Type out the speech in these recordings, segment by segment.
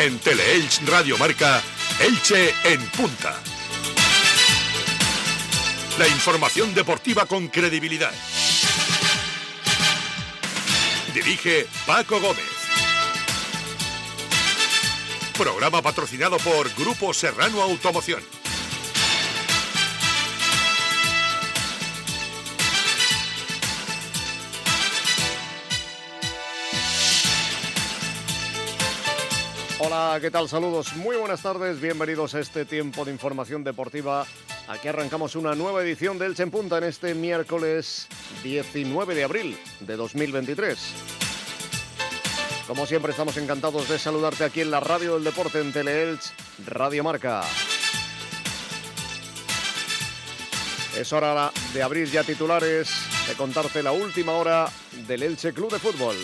En Teleelch Radio Marca, Elche en punta. La información deportiva con credibilidad. Dirige Paco Gómez. Programa patrocinado por Grupo Serrano Automoción. Hola, ¿qué tal? Saludos, muy buenas tardes, bienvenidos a este tiempo de información deportiva. Aquí arrancamos una nueva edición de Elche en Punta en este miércoles 19 de abril de 2023. Como siempre, estamos encantados de saludarte aquí en la Radio del Deporte, en Teleelch Radio Marca. Es hora de abrir ya titulares, de contarte la última hora del Elche Club de Fútbol.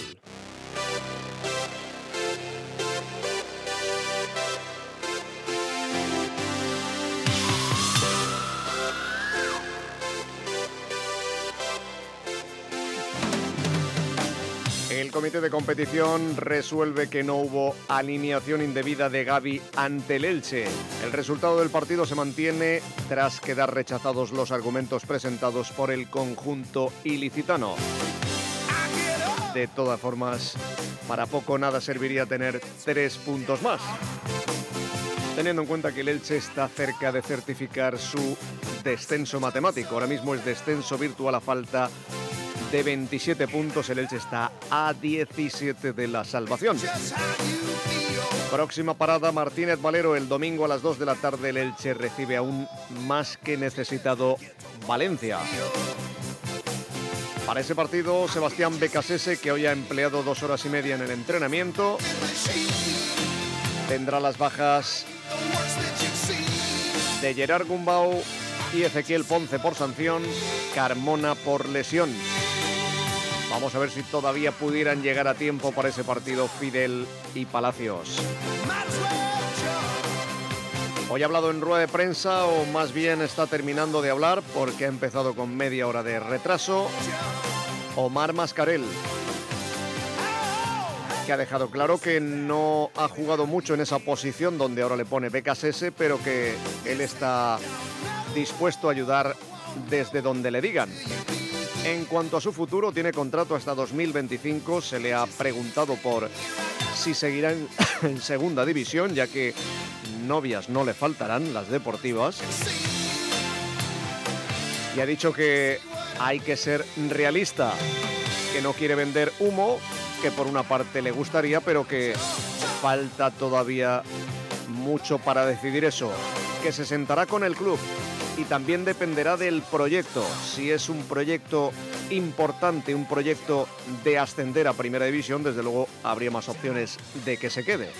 El comité de competición resuelve que no hubo alineación indebida de Gavi ante el Elche. El resultado del partido se mantiene tras quedar rechazados los argumentos presentados por el conjunto ilicitano. De todas formas, para poco nada serviría tener 3 puntos más, teniendo en cuenta que el Elche está cerca de certificar su descenso matemático. Ahora mismo es descenso virtual a falta de 27 puntos, el Elche está a 17 de la salvación. Próxima parada, Martínez Valero, el domingo a las 2 de la tarde. El Elche recibe a un más que necesitado Valencia. Para ese partido, Sebastián Becasese, que hoy ha empleado 2 horas y media en el entrenamiento, tendrá las bajas de Gerard Gumbau y Ezequiel Ponce por sanción, Carmona por lesión. Vamos a ver si todavía pudieran llegar a tiempo para ese partido Fidel y Palacios. Hoy ha hablado en rueda de prensa, o más bien está terminando de hablar porque ha empezado con media hora de retraso, Omar Mascarell, que ha dejado claro que no ha jugado mucho en esa posición donde ahora le pone Becasese, pero que él está dispuesto a ayudar desde donde le digan. En cuanto a su futuro, tiene contrato hasta 2025. Se le ha preguntado por si seguirá en segunda división, ya que novias no le faltarán, las deportivas. Y ha dicho que hay que ser realista, que no quiere vender humo, que por una parte le gustaría, pero que falta todavía mucho para decidir eso, que se sentará con el club. Y también dependerá del proyecto. Si es un proyecto importante, un proyecto de ascender a Primera División, desde luego habría más opciones de que se quede.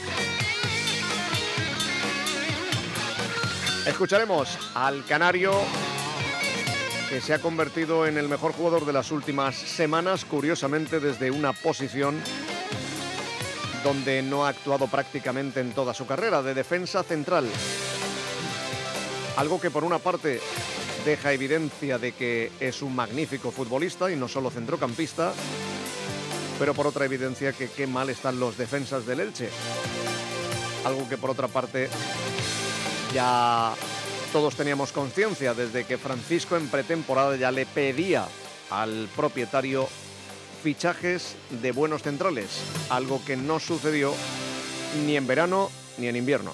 Escucharemos al canario, que se ha convertido en el mejor jugador de las últimas semanas, curiosamente desde una posición donde no ha actuado prácticamente en toda su carrera, de defensa central. Algo que por una parte deja evidencia de que es un magnífico futbolista y no solo centrocampista, pero por otra evidencia que qué mal están los defensas del Elche. Algo que por otra parte ya todos teníamos conciencia desde que Francisco en pretemporada ya le pedía al propietario fichajes de buenos centrales, algo que no sucedió ni en verano ni en invierno.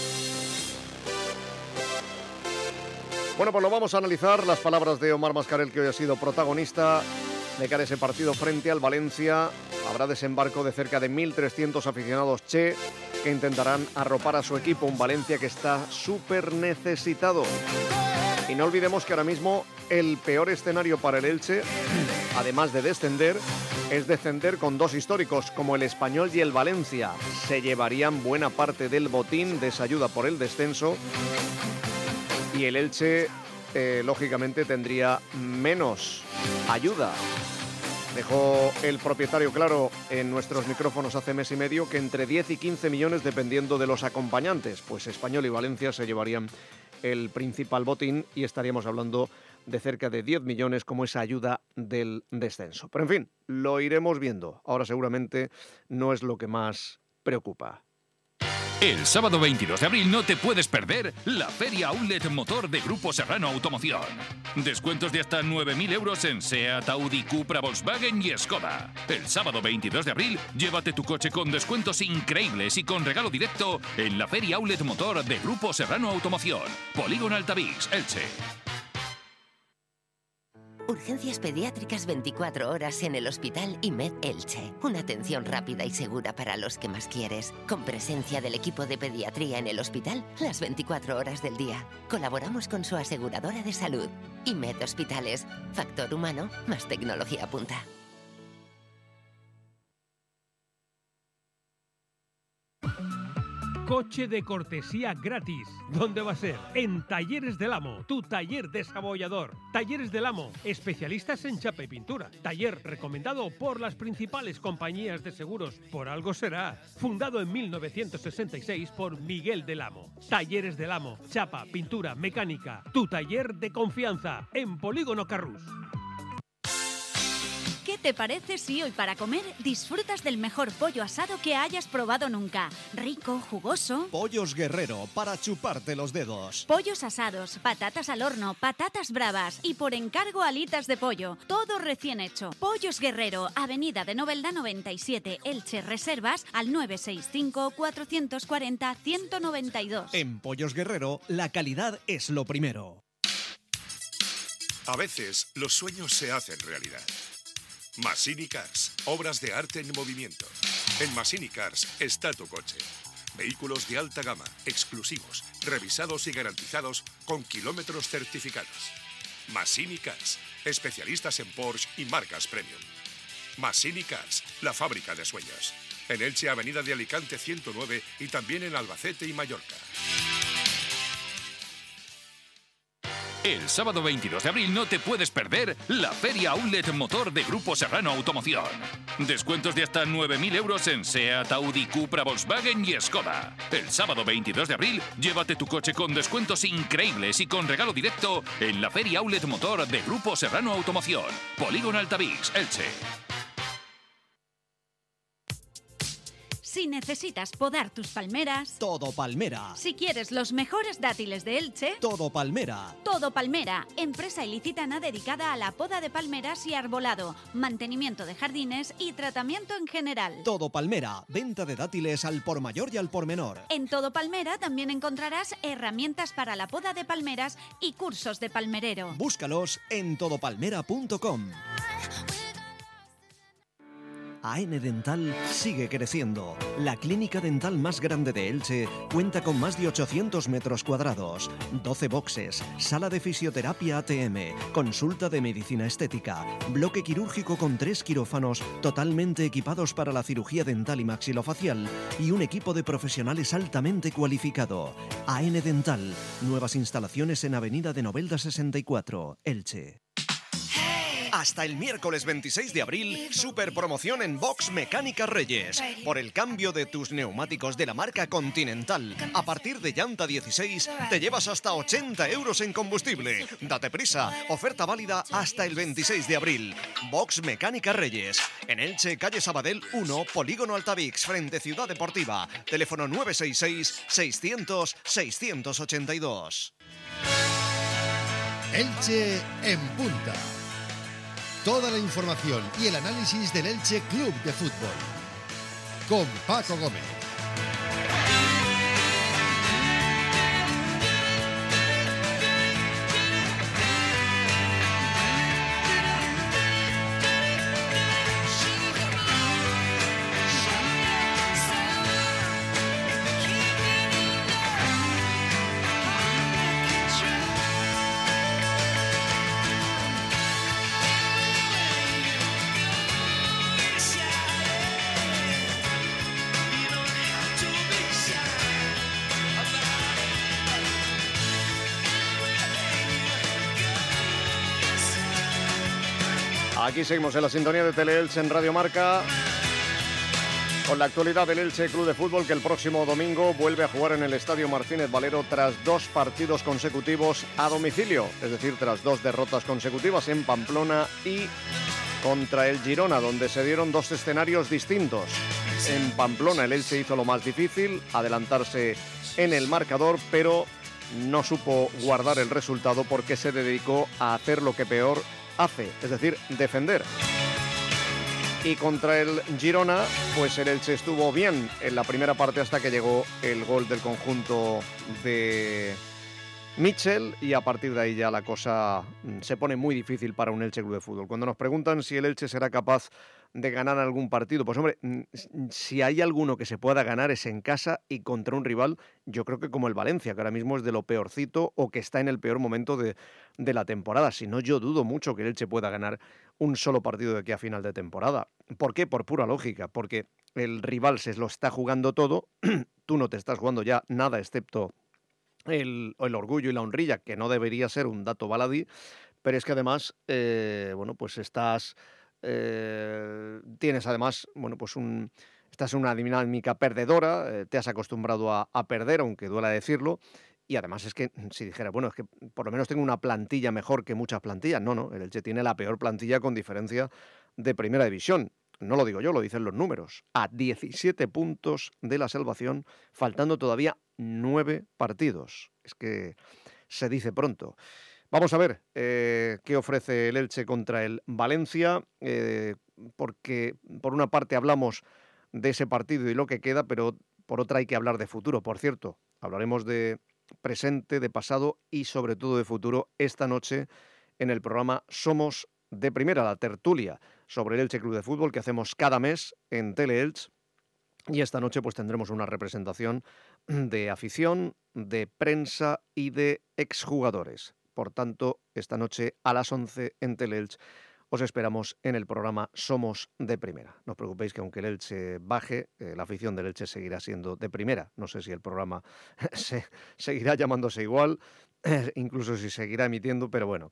Bueno, pues lo vamos a analizar, las palabras de Omar Mascarell, que hoy ha sido protagonista de cara a ese partido frente al Valencia. Habrá desembarco de cerca de 1.300 aficionados che, que intentarán arropar a su equipo, un Valencia que está súper necesitado. Y no olvidemos que ahora mismo el peor escenario para el Elche, además de descender, es descender con 2 históricos, como el Español y el Valencia. Se llevarían buena parte del botín de esa ayuda por el descenso. Y el Elche, lógicamente, tendría menos ayuda. Dejó el propietario claro en nuestros micrófonos hace mes y medio que entre 10 y 15 millones dependiendo de los acompañantes. Pues Español y Valencia se llevarían el principal botín y estaríamos hablando de cerca de 10 millones como esa ayuda del descenso. Pero en fin, lo iremos viendo. Ahora seguramente no es lo que más preocupa. El sábado 22 de abril no te puedes perder la Feria Outlet Motor de Grupo Serrano Automoción. Descuentos de hasta 9.000 euros en SEAT, Audi, Cupra, Volkswagen y Skoda. El sábado 22 de abril, llévate tu coche con descuentos increíbles y con regalo directo en la Feria Outlet Motor de Grupo Serrano Automoción. Polígono Altavix, Elche. Urgencias pediátricas 24 horas en el Hospital IMED Elche. Una atención rápida y segura para los que más quieres. Con presencia del equipo de pediatría en el hospital las 24 horas del día. Colaboramos con su aseguradora de salud. IMED Hospitales. Factor humano más tecnología punta. Coche de cortesía gratis. ¿Dónde va a ser? En Talleres del Amo, tu taller desabollador. Talleres del Amo, especialistas en chapa y pintura. Taller recomendado por las principales compañías de seguros. Por algo será. Fundado en 1966 por Miguel del Amo. Talleres del Amo, chapa, pintura, mecánica. Tu taller de confianza en Polígono Carrús. ¿Qué te parece si hoy para comer disfrutas del mejor pollo asado que hayas probado nunca? Rico, jugoso. Pollos Guerrero, para chuparte los dedos. Pollos asados, patatas al horno, patatas bravas y por encargo alitas de pollo. Todo recién hecho. Pollos Guerrero, Avenida de Novelda 97, Elche. Reservas al 965-440-192. En Pollos Guerrero, la calidad es lo primero. A veces, los sueños se hacen realidad. Massini Cars, obras de arte en movimiento. En Massini Cars está tu coche. Vehículos de alta gama, exclusivos, revisados y garantizados con kilómetros certificados. Massini Cars, especialistas en Porsche y marcas premium. Massini Cars, la fábrica de sueños. En Elche, Avenida de Alicante 109 y también en Albacete y Mallorca. El sábado 22 de abril no te puedes perder la Feria Outlet Motor de Grupo Serrano Automoción. Descuentos de hasta 9.000 euros en SEAT, Audi, Cupra, Volkswagen y Skoda. El sábado 22 de abril, llévate tu coche con descuentos increíbles y con regalo directo en la Feria Outlet Motor de Grupo Serrano Automoción. Polígono Altavix, Elche. Si necesitas podar tus palmeras... Todo Palmera. Si quieres los mejores dátiles de Elche... Todo Palmera. Todo Palmera, empresa ilicitana dedicada a la poda de palmeras y arbolado, mantenimiento de jardines y tratamiento en general. Todo Palmera, venta de dátiles al por mayor y al por menor. En Todo Palmera también encontrarás herramientas para la poda de palmeras y cursos de palmerero. Búscalos en todopalmera.com. AN Dental sigue creciendo. La clínica dental más grande de Elche cuenta con más de 800 metros cuadrados, 12 boxes, sala de fisioterapia ATM, consulta de medicina estética, bloque quirúrgico con 3 quirófanos totalmente equipados para la cirugía dental y maxilofacial y un equipo de profesionales altamente cualificado. AN Dental, nuevas instalaciones en Avenida de Novelda 64, Elche. Hasta el miércoles 26 de abril, super promoción en Box Mecánica Reyes. Por el cambio de tus neumáticos de la marca Continental. A partir de llanta 16, te llevas hasta 80 euros en combustible. Date prisa, oferta válida hasta el 26 de abril. Box Mecánica Reyes. En Elche, calle Sabadell 1, Polígono Altavix, frente Ciudad Deportiva. Teléfono 966-600-682. Elche en punta. Toda la información y el análisis del Elche Club de Fútbol. Con Paco Gómez. Aquí seguimos en la sintonía de Teleelche en Radio Marca con la actualidad del Elche Club de Fútbol, que el próximo domingo vuelve a jugar en el Estadio Martínez Valero tras 2 partidos consecutivos a domicilio, es decir, tras 2 derrotas consecutivas en Pamplona y contra el Girona, donde se dieron 2 escenarios distintos. En Pamplona el Elche hizo lo más difícil, adelantarse en el marcador, pero no supo guardar el resultado porque se dedicó a hacer lo que peor hace, es decir, defender. Y contra el Girona, pues el Elche estuvo bien en la primera parte hasta que llegó el gol del conjunto de Mitchell, y a partir de ahí ya la cosa se pone muy difícil para un Elche Club de Fútbol. Cuando nos preguntan si el Elche será capaz de ganar algún partido, pues hombre, si hay alguno que se pueda ganar es en casa y contra un rival, yo creo que como el Valencia, que ahora mismo es de lo peorcito o que está en el peor momento de la temporada. Si no, yo dudo mucho que el Elche pueda ganar un solo partido de aquí a final de temporada. ¿Por qué? Por pura lógica, porque el rival se lo está jugando todo, tú no te estás jugando ya nada excepto el orgullo y la honrilla, que no debería ser un dato baladí, pero es que además, pues tienes además, pues estás en una dinámica perdedora, te has acostumbrado a perder, aunque duela decirlo, y además es que si dijera, es que por lo menos tengo una plantilla mejor que muchas plantillas, no, el Elche tiene la peor plantilla con diferencia de primera división. No lo digo yo, lo dicen los números. A 17 puntos de la salvación, faltando todavía 9 partidos. Es que se dice pronto. Vamos a ver qué ofrece el Elche contra el Valencia, porque por una parte hablamos de ese partido y lo que queda, pero por otra hay que hablar de futuro. Por cierto, hablaremos de presente, de pasado y sobre todo de futuro esta noche en el programa Somos de Primera, la tertulia sobre el Elche Club de Fútbol que hacemos cada mes en Tele-Elche. Y esta noche pues tendremos una representación de afición, de prensa y de exjugadores. Por tanto, esta noche a las 11 en Tele-Elche os esperamos en el programa Somos de Primera. No os preocupéis que aunque el Elche baje, la afición del Elche seguirá siendo de primera. No sé si el programa seguirá llamándose igual, incluso si seguirá emitiendo, pero bueno,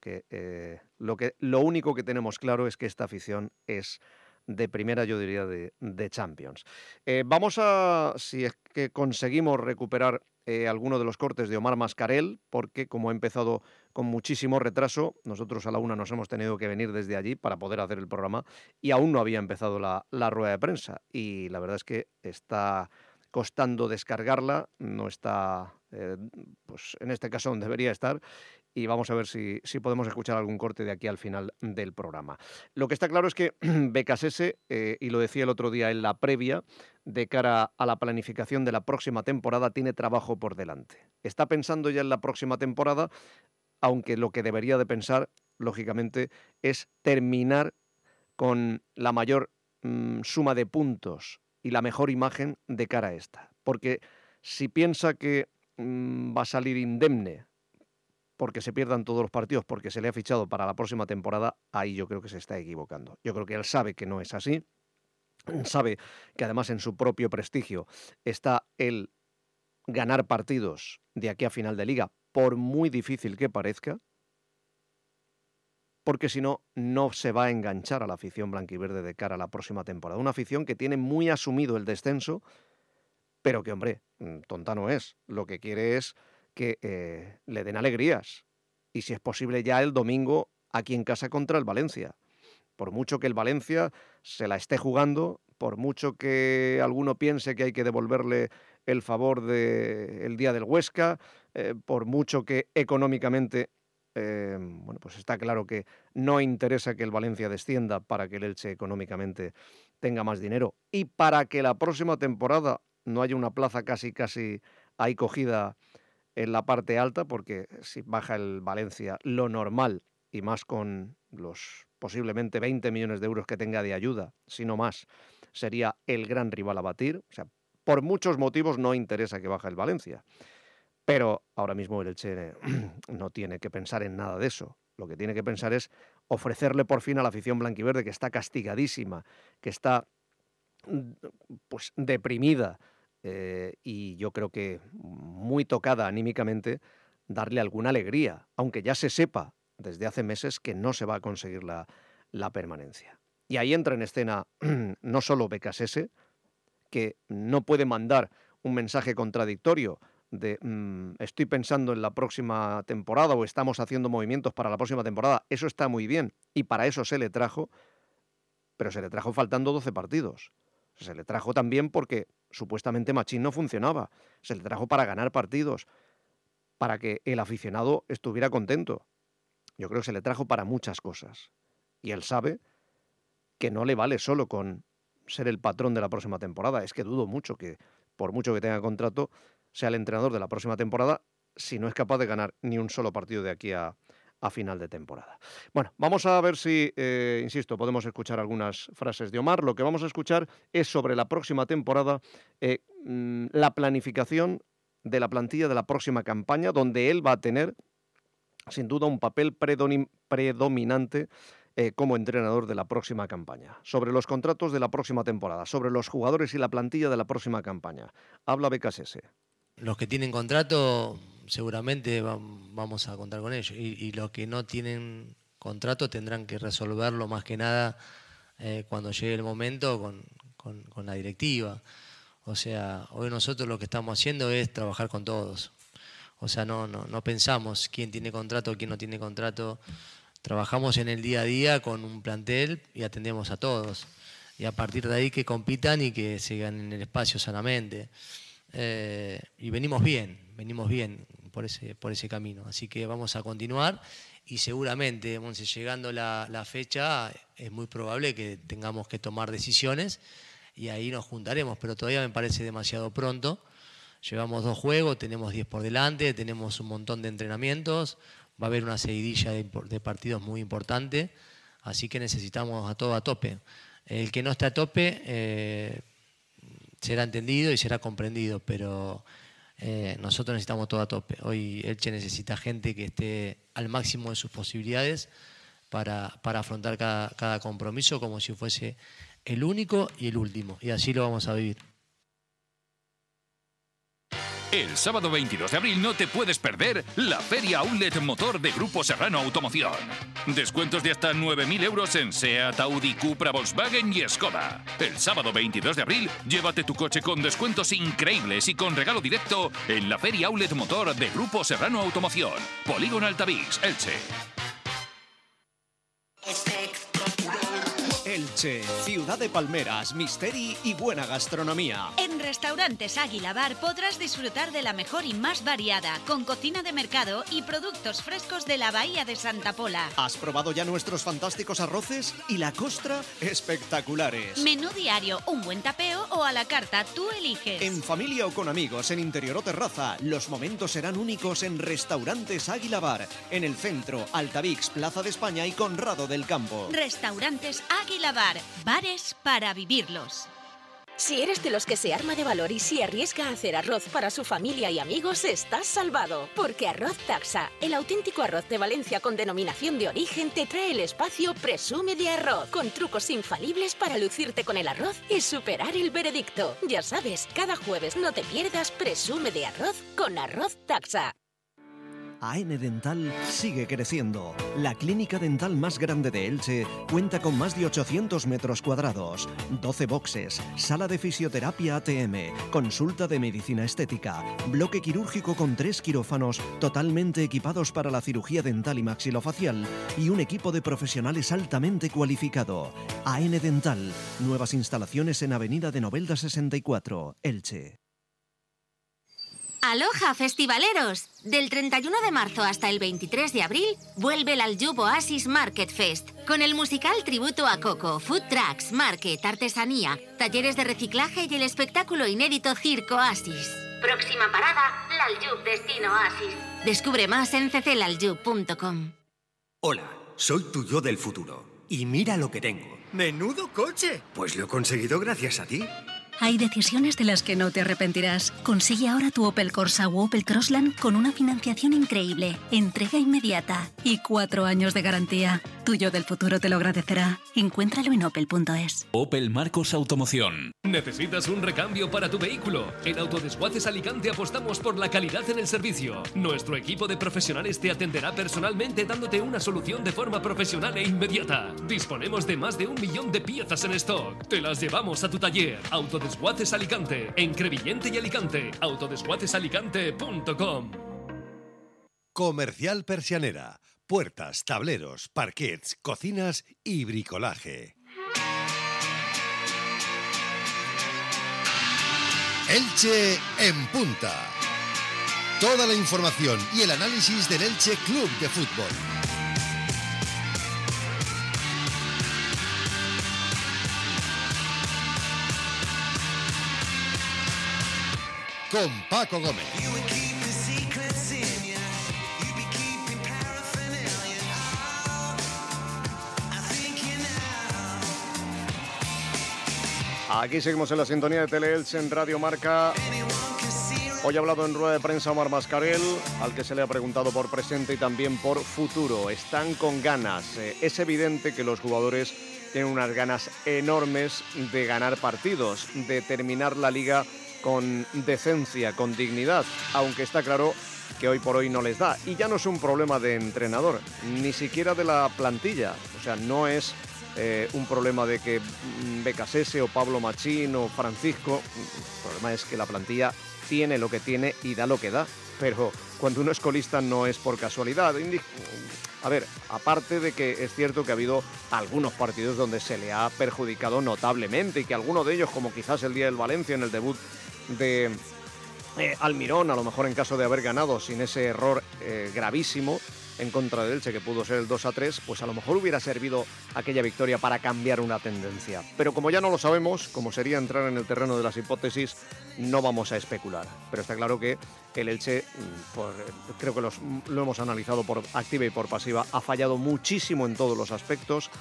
lo único que tenemos claro es que esta afición es de primera, yo diría de Champions. Vamos a, si es que conseguimos recuperar alguno de los cortes de Omar Mascarell, porque como ha empezado con muchísimo retraso, nosotros a la 1 nos hemos tenido que venir desde allí para poder hacer el programa y aún no había empezado la rueda de prensa, y la verdad es que está costando descargarla, no está pues en este caso donde debería estar, y vamos a ver si podemos escuchar algún corte de aquí al final del programa. Lo que está claro es que Becasese, y lo decía el otro día en la previa, de cara a la planificación de la próxima temporada, tiene trabajo por delante. Está pensando ya en la próxima temporada, aunque lo que debería de pensar, lógicamente, es terminar con la mayor suma de puntos y la mejor imagen de cara a esta. Porque si piensa que va a salir indemne porque se pierdan todos los partidos, porque se le ha fichado para la próxima temporada, ahí yo creo que se está equivocando. Yo creo que él sabe que no es así, sabe que además en su propio prestigio está el ganar partidos de aquí a final de liga, por muy difícil que parezca, porque si no, no se va a enganchar a la afición blanquiverde de cara a la próxima temporada. Una afición que tiene muy asumido el descenso, pero que, hombre, tonta no es. Lo que quiere es que le den alegrías. Y si es posible ya el domingo aquí en casa contra el Valencia. Por mucho que el Valencia se la esté jugando, por mucho que alguno piense que hay que devolverle el favor del día del Huesca, por mucho que económicamente, pues está claro que no interesa que el Valencia descienda para que el Elche económicamente tenga más dinero y para que la próxima temporada no haya una plaza casi ahí cogida en la parte alta, porque si baja el Valencia, lo normal, y más con los posiblemente 20 millones de euros que tenga de ayuda, si no más, sería el gran rival a batir. O sea, por muchos motivos no interesa que baje el Valencia. Pero ahora mismo el Elche no tiene que pensar en nada de eso. Lo que tiene que pensar es ofrecerle por fin a la afición blanquiverde, que está castigadísima, que está pues deprimida, y yo creo que muy tocada anímicamente, darle alguna alegría, aunque ya se sepa desde hace meses que no se va a conseguir la permanencia. Y ahí entra en escena no solo Becasese, que no puede mandar un mensaje contradictorio de estoy pensando en la próxima temporada o estamos haciendo movimientos para la próxima temporada. Eso está muy bien y para eso se le trajo, pero se le trajo faltando 12 partidos. O Se le trajo también porque supuestamente Machín no funcionaba. Se le trajo para ganar partidos, para que el aficionado estuviera contento. Yo creo que se le trajo para muchas cosas. Y él sabe que no le vale solo con ser el patrón de la próxima temporada. Es que dudo mucho que, por mucho que tenga contrato, sea el entrenador de la próxima temporada si no es capaz de ganar ni un solo partido de aquí a final de temporada. Bueno, vamos a ver si, insisto, podemos escuchar algunas frases de Omar. Lo que vamos a escuchar es sobre la próxima temporada, la planificación de la plantilla de la próxima campaña, donde él va a tener, sin duda, un papel predominante como entrenador de la próxima campaña. Sobre los contratos de la próxima temporada, sobre los jugadores y la plantilla de la próxima campaña. Habla Becasese. Los que tienen contrato seguramente vamos a contar con ellos y los que no tienen contrato tendrán que resolverlo más que nada cuando llegue el momento con la directiva. O sea, hoy nosotros lo que estamos haciendo es trabajar con todos. O sea, no pensamos quién tiene contrato, quién no tiene contrato. Trabajamos en el día a día con un plantel y atendemos a todos. Y a partir de ahí que compitan y que se ganen el espacio sanamente. Y venimos bien por ese camino. Así que vamos a continuar y seguramente, llegando la fecha, es muy probable que tengamos que tomar decisiones y ahí nos juntaremos, pero todavía me parece demasiado pronto. Llevamos 2 juegos, tenemos 10 por delante, tenemos un montón de entrenamientos, va a haber una seguidilla de partidos muy importante, así que necesitamos a todo a tope. El que no esté a tope será entendido y será comprendido, pero nosotros necesitamos todo a tope. Hoy Elche necesita gente que esté al máximo de sus posibilidades para afrontar cada compromiso como si fuese el único y el último, y así lo vamos a vivir. El sábado 22 de abril no te puedes perder la Feria Outlet Motor de Grupo Serrano Automoción. Descuentos de hasta 9.000 euros en SEAT, Audi, Cupra, Volkswagen y Skoda. El sábado 22 de abril, llévate tu coche con descuentos increíbles y con regalo directo en la Feria Outlet Motor de Grupo Serrano Automoción. Polígono Altavix, Elche. Elche, ciudad de palmeras, misteri y buena gastronomía. En Restaurantes Águila Bar podrás disfrutar de la mejor y más variada, con cocina de mercado y productos frescos de la Bahía de Santa Pola. ¿Has probado ya nuestros fantásticos arroces? Y la costra, espectaculares. Menú diario, un buen tapeo o a la carta, tú eliges. En familia o con amigos, en interior o terraza, los momentos serán únicos en Restaurantes Águila Bar, en el centro, Altavix, Plaza de España y Conrado del Campo. Restaurantes Águila Bar, bares para vivirlos. Si eres de los que se arma de valor y se arriesga a hacer arroz para su familia y amigos, estás salvado. Porque Arroz Taxa, el auténtico arroz de Valencia con denominación de origen, te trae el espacio Presume de Arroz, con trucos infalibles para lucirte con el arroz y superar el veredicto. Ya sabes, cada jueves no te pierdas Presume de Arroz con Arroz Taxa. AN Dental sigue creciendo. La clínica dental más grande de Elche cuenta con más de 800 metros cuadrados, 12 boxes, sala de fisioterapia ATM, consulta de medicina estética, bloque quirúrgico con 3 quirófanos totalmente equipados para la cirugía dental y maxilofacial y un equipo de profesionales altamente cualificado. AN Dental, nuevas instalaciones en Avenida de Novelda 64, Elche. ¡Aloha, festivaleros! Del 31 de marzo hasta el 23 de abril vuelve el Aljub Oasis Market Fest, con el musical tributo a Coco, food trucks, market, artesanía, talleres de reciclaje y el espectáculo inédito Circo Oasis. Próxima parada, la Aljub Destino Oasis. Descubre más en cclaljub.com. Hola, soy tu yo del futuro. Y mira lo que tengo. ¡Menudo coche! Pues lo he conseguido gracias a ti. Hay decisiones de las que no te arrepentirás. Consigue ahora tu Opel Corsa u Opel Crossland con una financiación increíble, entrega inmediata y 4 años de garantía. Tu yo del futuro te lo agradecerá. Encuéntralo en opel.es. Opel Marcos Automoción. ¿Necesitas un recambio para tu vehículo? En Autodesguaces Alicante apostamos por la calidad en el servicio. Nuestro equipo de profesionales te atenderá personalmente dándote una solución de forma profesional e inmediata. Disponemos de más de 1 millón de piezas en stock. Te las llevamos a tu taller. Autodesguaces Alicante, en Crevillente y Alicante. Autodesguacesalicante.com. Comercial Persianera. Puertas, tableros, parquets, cocinas y bricolaje. Elche en punta. Toda la información y el análisis del Elche Club de Fútbol. Con Paco Gómez. Aquí seguimos en la sintonía de Tele-Elche en Radio Marca. Hoy ha hablado en rueda de prensa Omar Mascarell, al que se le ha preguntado por presente y también por futuro. Están con ganas. Es evidente que los jugadores tienen unas ganas enormes de ganar partidos, de terminar la Liga con decencia, con dignidad, aunque está claro que hoy por hoy no les da. Y ya no es un problema de entrenador, ni siquiera de la plantilla. O sea, no es un problema de que Becasese o Pablo Machín o Francisco. El problema es que la plantilla tiene lo que tiene y da lo que da. Pero cuando uno es colista no es por casualidad. A ver, aparte de que es cierto que ha habido algunos partidos donde se le ha perjudicado notablemente y que alguno de ellos, como quizás el día del Valencia en el debut de Almirón, a lo mejor en caso de haber ganado sin ese error gravísimo en contra del Elche, que pudo ser el 2-3, pues a lo mejor hubiera servido aquella victoria para cambiar una tendencia. Pero como ya no lo sabemos, como sería entrar en el terreno de las hipótesis, no vamos a especular. Pero está claro que el Elche, creo que lo hemos analizado por activa y por pasiva, ha fallado muchísimo en todos los aspectos,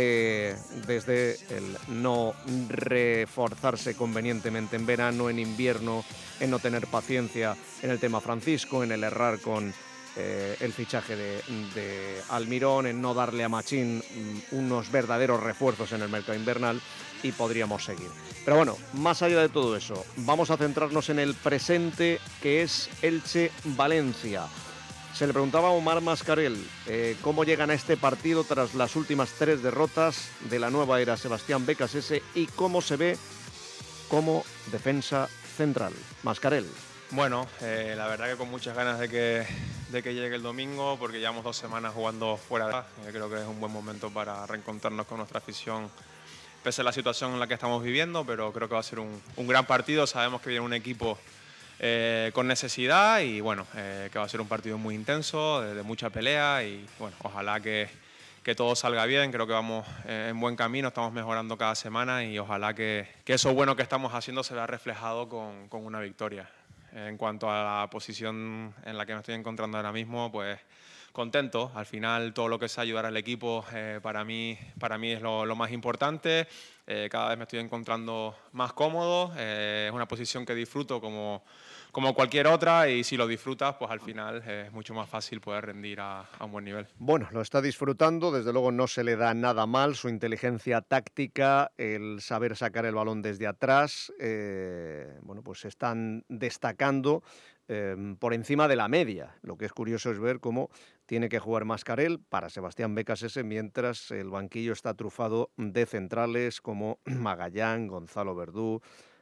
desde el no reforzarse convenientemente en verano, en invierno, en no tener paciencia en el tema Francisco, en el errar con el fichaje de Almirón, en no darle a Machín unos verdaderos refuerzos en el mercado invernal, y podríamos seguir. Pero bueno, más allá de todo eso, vamos a centrarnos en el presente, que es Elche-Valencia. Se le preguntaba a Omar Mascarell cómo llegan a este partido tras las últimas 3 derrotas de la nueva era Sebastián Becasese y cómo se ve como defensa central. Mascarell. Bueno, la verdad que con muchas ganas de que llegue el domingo, porque llevamos 2 semanas jugando fuera. Creo que es un buen momento para reencontrarnos con nuestra afición, pese a la situación en la que estamos viviendo, pero creo que va a ser un gran partido. Sabemos que viene un equipo con necesidad y bueno, que va a ser un partido muy intenso, de mucha pelea y bueno, ojalá que todo salga bien. Creo que vamos en buen camino, estamos mejorando cada semana y ojalá que eso bueno que estamos haciendo se vea reflejado con una victoria. En cuanto a la posición en la que me estoy encontrando ahora mismo, pues contento. Al final todo lo que sea ayudar al equipo para mí es lo más importante. Cada vez me estoy encontrando más cómodo. Es una posición que disfruto como cualquier otra, y si lo disfrutas, pues al final es mucho más fácil poder rendir a un buen nivel. Bueno, lo está disfrutando, desde luego no se le da nada mal, su inteligencia táctica, el saber sacar el balón desde atrás, bueno, pues se están destacando por encima de la media. Lo que es curioso es ver cómo tiene que jugar Mascarell para Sebastián Becasese, mientras el banquillo está trufado de centrales como Magallán, Gonzalo Verdú,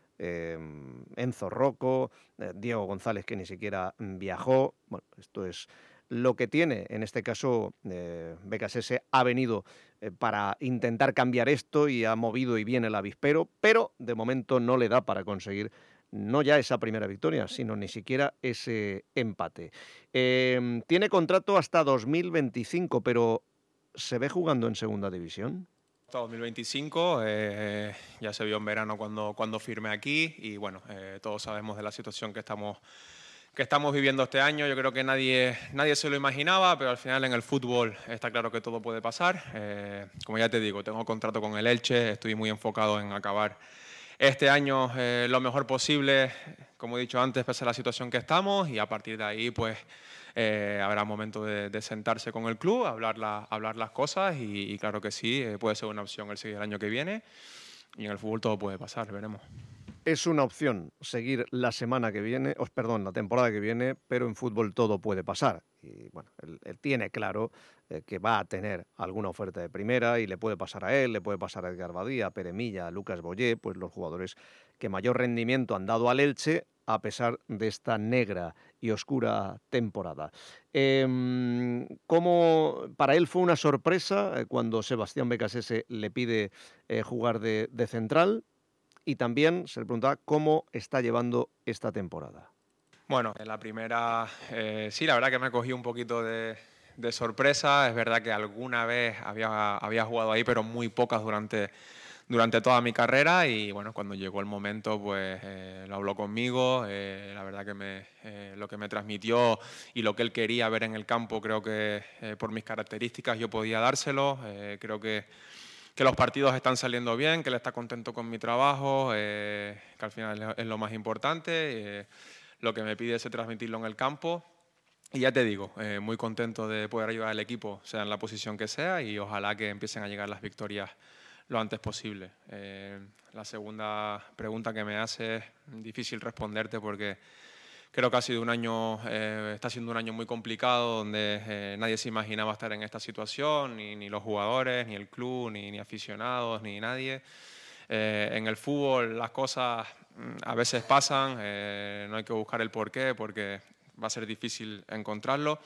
Enzo Rocco, Diego González, que ni siquiera viajó. Bueno, esto es lo que tiene. En este caso, Becasese ha venido para intentar cambiar esto y ha movido y viene el avispero, pero de momento no le da para conseguir no ya esa primera victoria, sino ni siquiera ese empate. Tiene contrato hasta 2025, pero ¿se ve jugando en segunda división? Hasta 2025, ya se vio en verano cuando firmé aquí y bueno, todos sabemos de la situación que estamos viviendo este año. Yo creo que nadie se lo imaginaba, pero al final en el fútbol está claro que todo puede pasar. Como ya te digo, tengo contrato con el Elche, estoy muy enfocado en acabar este año lo mejor posible, como he dicho antes, pese a la situación que estamos, y a partir de ahí pues habrá momento de sentarse con el club, hablar las cosas y claro que sí, puede ser una opción el seguir el año que viene, y en el fútbol todo puede pasar, veremos. Es una opción seguir la temporada que viene, pero en fútbol todo puede pasar. Y bueno, él tiene claro que va a tener alguna oferta de primera y le puede pasar a él, le puede pasar a Edgar Badía, a Pere Milla, a Lucas Boyé, pues los jugadores que mayor rendimiento han dado al Elche a pesar de esta negra y oscura temporada. ¿Cómo para él fue una sorpresa cuando Sebastián Becasese le pide jugar de central? y también se le preguntaba cómo está llevando esta temporada. Bueno, en la primera, sí, la verdad que me cogí un poquito de sorpresa. Es verdad que alguna vez había jugado ahí, pero muy pocas durante toda mi carrera, y bueno, cuando llegó el momento, pues lo habló conmigo. La verdad que lo que me transmitió y lo que él quería ver en el campo, creo que por mis características yo podía dárselo. Creo que los partidos están saliendo bien, que él está contento con mi trabajo, que al final es lo más importante. Lo que me pide es transmitirlo en el campo. Y ya te digo, muy contento de poder ayudar al equipo, sea en la posición que sea, y ojalá que empiecen a llegar las victorias lo antes posible. La segunda pregunta que me hace es difícil responderte, porque creo que ha sido está siendo un año muy complicado, donde nadie se imaginaba estar en esta situación, ni los jugadores, ni el club, ni aficionados, ni nadie. En el fútbol las cosas a veces pasan, no hay que buscar el porqué, porque va a ser difícil encontrarlo.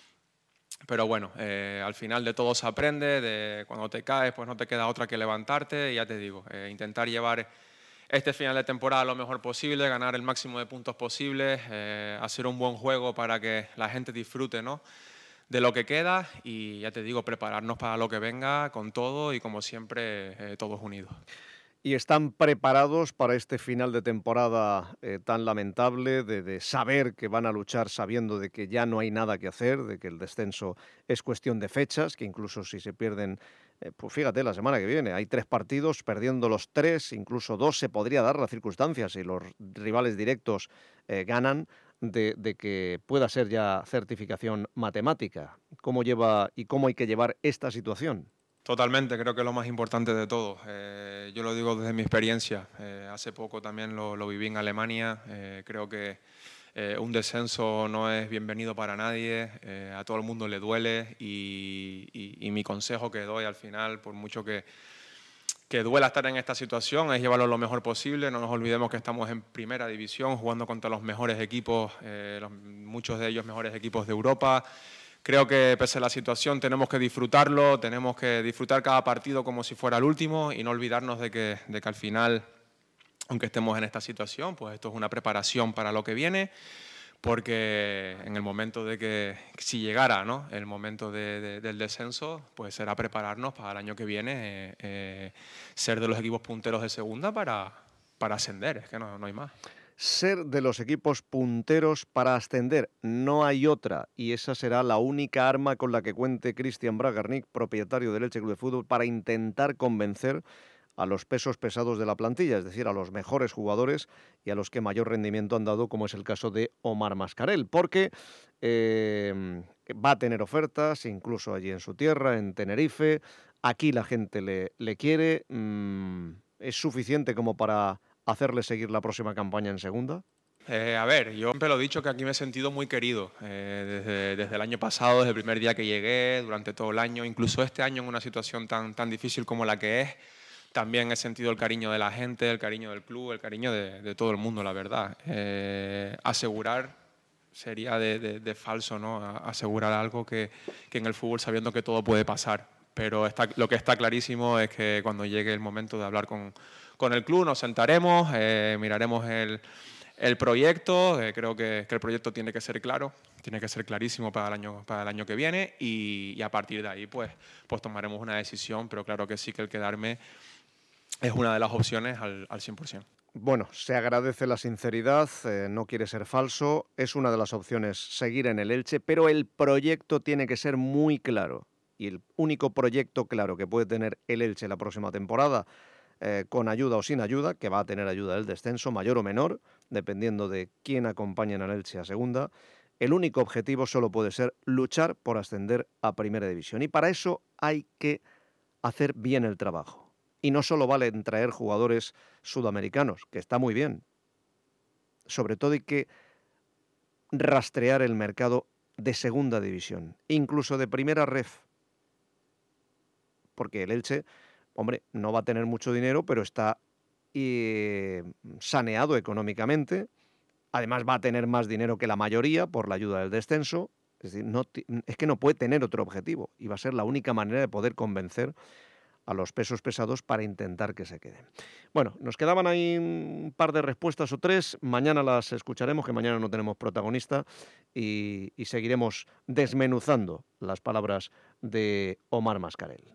Pero bueno, al final de todo se aprende, cuando te caes pues no te queda otra que levantarte, y ya te digo, intentar llevar este final de temporada lo mejor posible, ganar el máximo de puntos posible, hacer un buen juego para que la gente disfrute, ¿no?, de lo que queda, y ya te digo, prepararnos para lo que venga con todo, y como siempre, todos unidos. Y están preparados para este final de temporada tan lamentable, de saber que van a luchar sabiendo de que ya no hay nada que hacer, de que el descenso es cuestión de fechas, que incluso si se pierden, pues fíjate, la semana que viene hay 3 partidos, perdiendo los 3, incluso 2 se podría dar la circunstancia si los rivales directos ganan, de que pueda ser ya certificación matemática. ¿Cómo lleva y cómo hay que llevar esta situación? Totalmente, creo que es lo más importante de todo. Yo lo digo desde mi experiencia. Hace poco también lo viví en Alemania. Creo que un descenso no es bienvenido para nadie. A todo el mundo le duele, y mi consejo que doy al final, por mucho que duela estar en esta situación, es llevarlo lo mejor posible. No nos olvidemos que estamos en primera división, jugando contra los mejores equipos, muchos de ellos mejores equipos de Europa. Creo que pese a la situación tenemos que disfrutarlo, tenemos que disfrutar cada partido como si fuera el último, y no olvidarnos de que al final, aunque estemos en esta situación, pues esto es una preparación para lo que viene, porque en el momento de que, si llegara, ¿no?, el momento del descenso, pues será prepararnos para el año que viene, ser de los equipos punteros de segunda para ascender, es que no hay más. Ser de los equipos punteros para ascender, no hay otra, y esa será la única arma con la que cuente Cristian Bragarnik, propietario del Elche Club de Fútbol, para intentar convencer a los pesos pesados de la plantilla, es decir, a los mejores jugadores y a los que mayor rendimiento han dado, como es el caso de Omar Mascarell, porque va a tener ofertas, incluso allí en su tierra, en Tenerife. Aquí la gente le quiere. ¿Es suficiente como para hacerle seguir la próxima campaña en segunda? A ver, yo siempre lo he dicho, que aquí me he sentido muy querido, desde el año pasado, desde el primer día que llegué, durante todo el año, incluso este año en una situación tan difícil como la que es. También he sentido el cariño de la gente, el cariño del club, el cariño de todo el mundo, la verdad. Asegurar sería de falso, ¿no?, asegurar algo que en el fútbol, sabiendo que todo puede pasar. Pero lo que está clarísimo es que cuando llegue el momento de hablar con el club, nos sentaremos, miraremos el proyecto. Creo que el proyecto tiene que ser claro, tiene que ser clarísimo para el año que viene, y a partir de ahí pues tomaremos una decisión. Pero claro que sí, que el quedarme es una de las opciones al 100%. Bueno, se agradece la sinceridad, no quiere ser falso, es una de las opciones seguir en el Elche, pero el proyecto tiene que ser muy claro. Y el único proyecto claro que puede tener el Elche la próxima temporada, con ayuda o sin ayuda, que va a tener ayuda del descenso, mayor o menor, dependiendo de quién acompañe al Elche a segunda, el único objetivo solo puede ser luchar por ascender a primera división. Y para eso hay que hacer bien el trabajo. Y no solo vale en traer jugadores sudamericanos, que está muy bien. Sobre todo hay que rastrear el mercado de segunda división, incluso de primera ref. Porque el Elche, hombre, no va a tener mucho dinero, pero está saneado económicamente. Además va a tener más dinero que la mayoría por la ayuda del descenso. Es decir, es que no puede tener otro objetivo. Y va a ser la única manera de poder convencer a los pesos pesados para intentar que se queden. Bueno, nos quedaban ahí un par de respuestas o tres, mañana las escucharemos, que mañana no tenemos protagonista, y seguiremos desmenuzando las palabras de Omar Mascarell.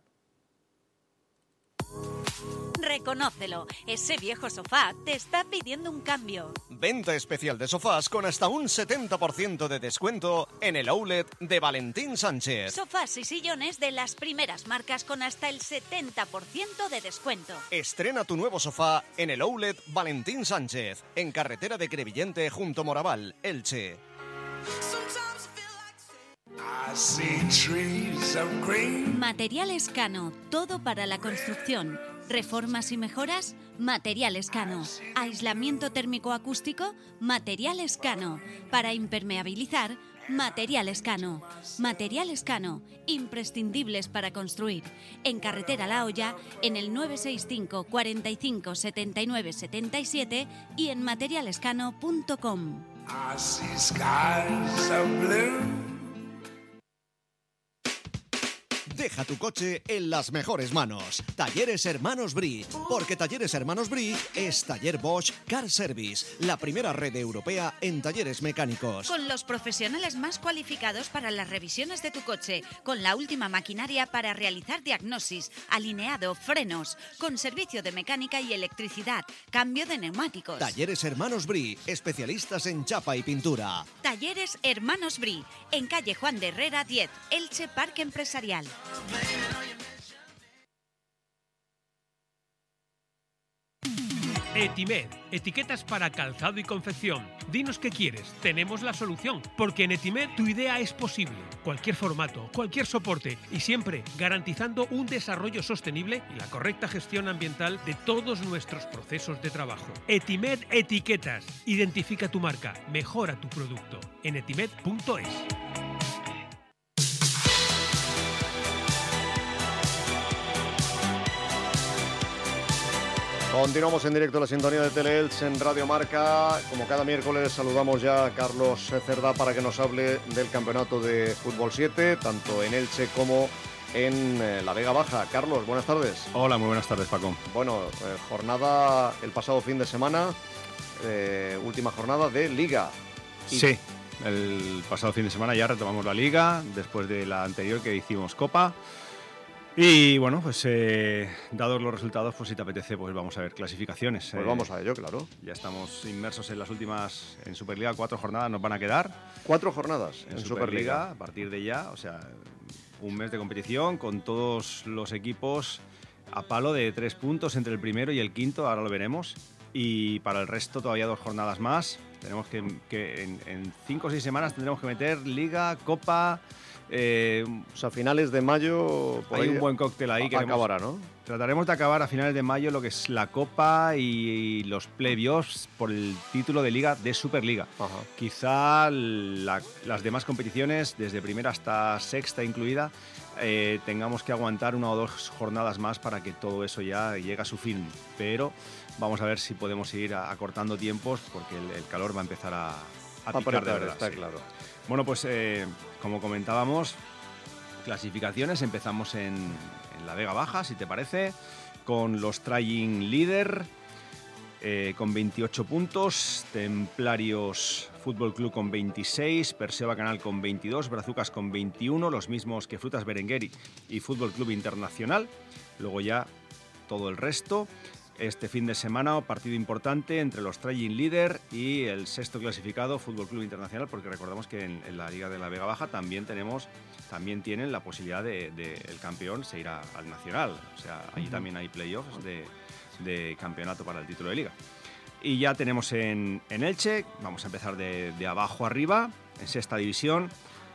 Reconócelo, ese viejo sofá te está pidiendo un cambio. Venta especial de sofás con hasta un 70% de descuento en el outlet de Valentín Sánchez. Sofás y sillones de las primeras marcas con hasta el 70% de descuento. Estrena tu nuevo sofá en el outlet Valentín Sánchez, en carretera de Crevillente junto Moraval, Elche. Materiales Cano, todo para la construcción. Reformas y mejoras, Materiales Cano. Aislamiento térmico acústico, Materiales Cano. Para impermeabilizar, Materiales Cano. Materiales Cano, imprescindibles para construir. En carretera La Hoya, en el 965 45 79 77 y en materialescano.com. Deja tu coche en las mejores manos. Talleres Hermanos Brie. Porque Talleres Hermanos Brie es Taller Bosch Car Service, la primera red europea en talleres mecánicos. Con los profesionales más cualificados para las revisiones de tu coche, con la última maquinaria para realizar diagnosis, alineado, frenos, con servicio de mecánica y electricidad, cambio de neumáticos. Talleres Hermanos Brie, especialistas en chapa y pintura. Talleres Hermanos Brie, en calle Juan de Herrera 10, Elche Parque Empresarial. Etimed, etiquetas para calzado y confección. Dinos qué quieres, tenemos la solución, porque en Etimed tu idea es posible. Cualquier formato, cualquier soporte y siempre garantizando un desarrollo sostenible y la correcta gestión ambiental de todos nuestros procesos de trabajo. Etimed Etiquetas. Identifica tu marca, mejora tu producto. En etimed.es. Continuamos en directo a la sintonía de Teleelch en Radio Marca. Como cada miércoles saludamos ya a Carlos Cerdá para que nos hable del campeonato de Fútbol 7, tanto en Elche como en la Vega Baja. Carlos, buenas tardes. Hola, muy buenas tardes, Paco. Bueno, jornada el pasado fin de semana, última jornada de Liga. Sí, el pasado fin de semana ya retomamos la Liga, después de la anterior que hicimos Copa. Y bueno, pues dados los resultados, pues si te apetece, pues vamos a ver clasificaciones. Pues vamos a ello, claro. Ya estamos inmersos en las últimas, en Superliga, 4 jornadas nos van a quedar. 4 jornadas en Superliga, a partir de ya, o sea, un mes de competición con todos los equipos a palo de 3 puntos entre el primero y el quinto, ahora lo veremos. Y para el resto todavía 2 jornadas más. Tenemos que en 5 o 6 semanas tendremos que meter Liga, Copa. O sea, a finales de mayo hay un buen cóctel ahí que acabará, ¿no? Trataremos de acabar a finales de mayo lo que es la Copa y los playoffs por el título de Liga de Superliga. Ajá. Quizá las demás competiciones, desde primera hasta sexta incluida, tengamos que aguantar 1 o 2 jornadas más para que todo eso ya llegue a su fin. Pero vamos a ver si podemos ir acortando tiempos porque el calor va a empezar a picar de verdad. Está claro. Bueno, pues como comentábamos, clasificaciones. Empezamos en la Vega Baja, si te parece, con los Trying Leader con 28 puntos, Templarios Fútbol Club con 26, Perseo Bacanal con 22, Brazucas con 21, los mismos que Frutas Berengueri y Fútbol Club Internacional. Luego ya todo el resto. Este fin de semana, partido importante entre los Trying Leader y el sexto clasificado, Fútbol Club Internacional, porque recordamos que en la Liga de la Vega Baja también tienen la posibilidad de el campeón se irá al Nacional. O sea, allí también hay playoffs de campeonato para el título de Liga. Y ya tenemos en Elche, vamos a empezar de abajo arriba, en sexta división,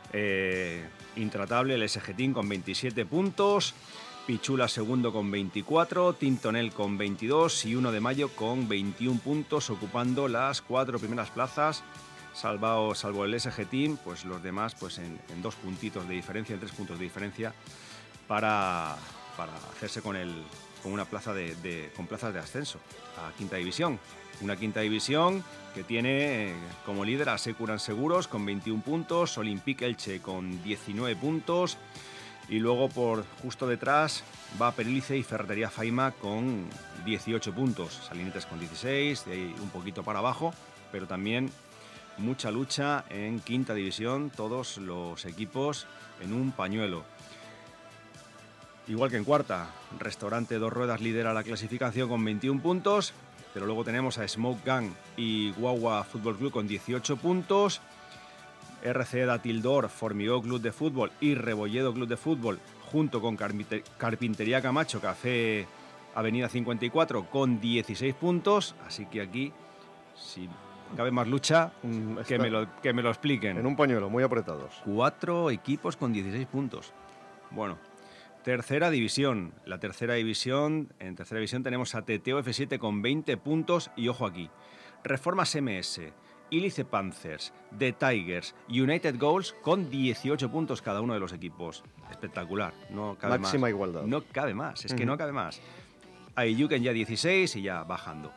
intratable el SG Team con 27 puntos, Pichula segundo con 24, Tintonel con 22 y 1 de Mayo con 21 puntos, ocupando las 4 primeras plazas, salvo el SG Team, pues los demás pues en 2 puntitos de diferencia, en 3 puntos de diferencia, para hacerse con una plaza con plazas de ascenso a quinta división. Una quinta división que tiene como líder a Securan Seguros con 21 puntos, Olympique Elche con 19 puntos, Y luego por justo detrás va Perilice y Ferretería Faima con 18 puntos. Salinitas con 16, de ahí un poquito para abajo, pero también mucha lucha en quinta división, todos los equipos en un pañuelo. Igual que en cuarta, Restaurante Dos Ruedas lidera la clasificación con 21 puntos, pero luego tenemos a Smoke Gang y Guagua Fútbol Club con 18 puntos. RC Datildor, Formigó Club de Fútbol y Rebolledo Club de Fútbol, junto con Carpintería Camacho, Café Avenida 54, con 16 puntos. Así que aquí, si cabe más lucha, que me lo expliquen. En un pañuelo, muy apretados. 4 equipos con 16 puntos. Bueno, tercera división. En tercera división tenemos a Teteo F7 con 20 puntos. Y ojo aquí, Reformas MS, Ilice Panthers, The Tigers, United Goals con 18 puntos cada uno de los equipos. Espectacular, no cabe Máxima más. igualdad. No cabe más, es que no cabe más. Ayuken ya 16 y ya bajando.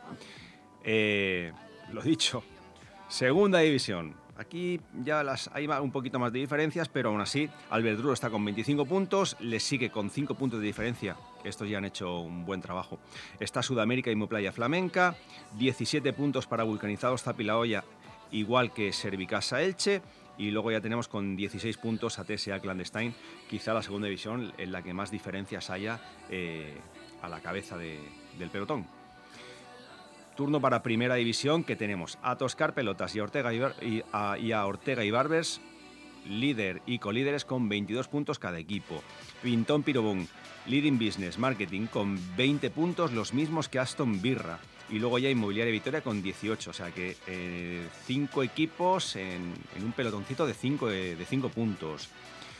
Lo dicho, segunda división. Aquí ya hay un poquito más de diferencias, pero aún así Alberdrulo está con 25 puntos, le sigue con 5 puntos de diferencia. Estos ya han hecho un buen trabajo. Está Sudamérica y Moplaya Flamenca, 17 puntos para Vulcanizados Zapilaoya, igual que Servicasa Elche, y luego ya tenemos con 16 puntos a TSA Clandestine, quizá la segunda división en la que más diferencias haya a la cabeza del pelotón. Turno para primera división, que tenemos a Toscar Pelotas y a Ortega y Barbers, líder y colíderes con 22 puntos cada equipo. Pintón Pirobón, Leading Business Marketing con 20 puntos, los mismos que Aston Birra. Y luego ya Inmobiliaria Vitoria con 18, o sea que 5 equipos en un pelotoncito de 5 puntos.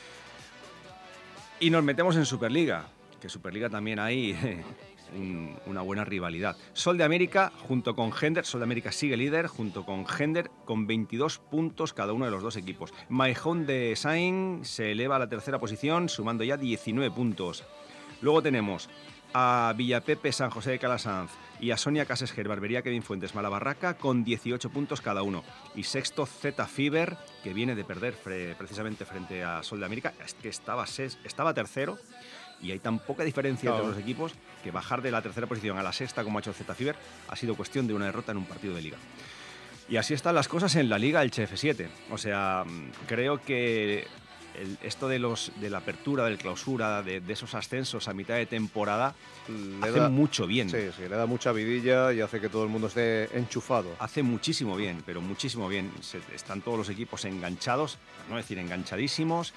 Y nos metemos en Superliga, que Superliga también hay una buena rivalidad. Sol de América junto con Gender, Sol de América sigue líder junto con Gender con 22 puntos cada uno de los dos equipos. Maijón de Sain se eleva a la tercera posición sumando ya 19 puntos. Luego tenemos a Villapepe San José de Calasanz y a Sonia Casesger Barbería Kevin Fuentes Malabarraca con 18 puntos cada uno. Y sexto Z Fiber, que viene de perder precisamente frente a Sol de América, es que estaba tercero. Y hay tan poca diferencia entre los equipos que bajar de la tercera posición a la sexta, como ha hecho el Z Fiber, ha sido cuestión de una derrota en un partido de liga. Y así están las cosas en la Liga Elche F7. O sea, creo que esto de la apertura, del clausura, de esos ascensos a mitad de temporada, hace mucho bien. Sí, le da mucha vidilla y hace que todo el mundo esté enchufado. Hace muchísimo bien, pero muchísimo bien. Están todos los equipos enganchados, por no decir enganchadísimos.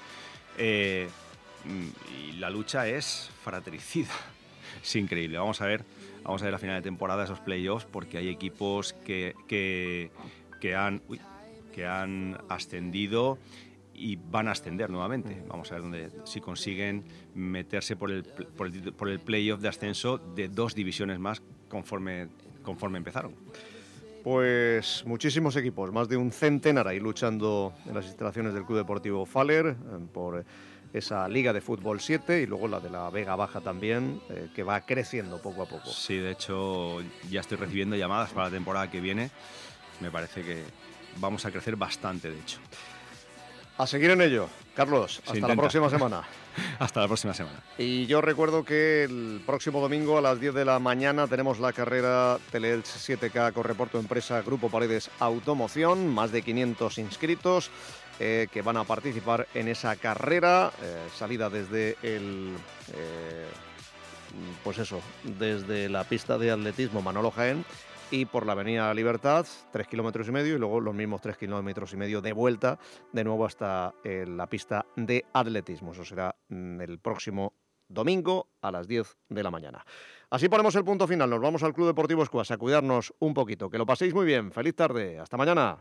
Y la lucha es fratricida. Es increíble. Vamos a ver a final de temporada esos playoffs, porque hay equipos que han ascendido y van a ascender nuevamente. Vamos a ver si consiguen meterse por el playoff de ascenso de 2 divisiones más conforme empezaron. Pues muchísimos equipos, más de un centenar ahí luchando en las instalaciones del Club Deportivo Faller por esa Liga de Fútbol 7 y luego la de la Vega Baja también, que va creciendo poco a poco. Sí, de hecho ya estoy recibiendo llamadas para la temporada que viene. Me parece que vamos a crecer bastante, de hecho. A seguir en ello. Carlos, hasta la próxima semana. Hasta la próxima semana. Y yo recuerdo que el próximo domingo a las 10 de la mañana tenemos la carrera Teleelch 7K Correporto Empresa Grupo Paredes Automoción, más de 500 inscritos que van a participar en esa carrera, salida desde desde la pista de atletismo Manolo Jaén y por la Avenida Libertad, 3,5 kilómetros y luego los mismos 3,5 kilómetros de vuelta de nuevo hasta la pista de atletismo. Eso será el próximo domingo a las 10 de la mañana. Así ponemos el punto final. Nos vamos al Club Deportivo Escuas a cuidarnos un poquito. Que lo paséis muy bien. Feliz tarde. Hasta mañana.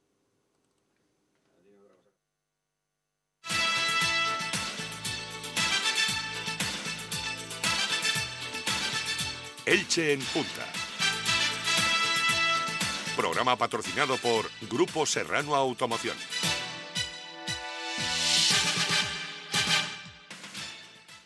Elche en Punta. Programa patrocinado por Grupo Serrano Automoción.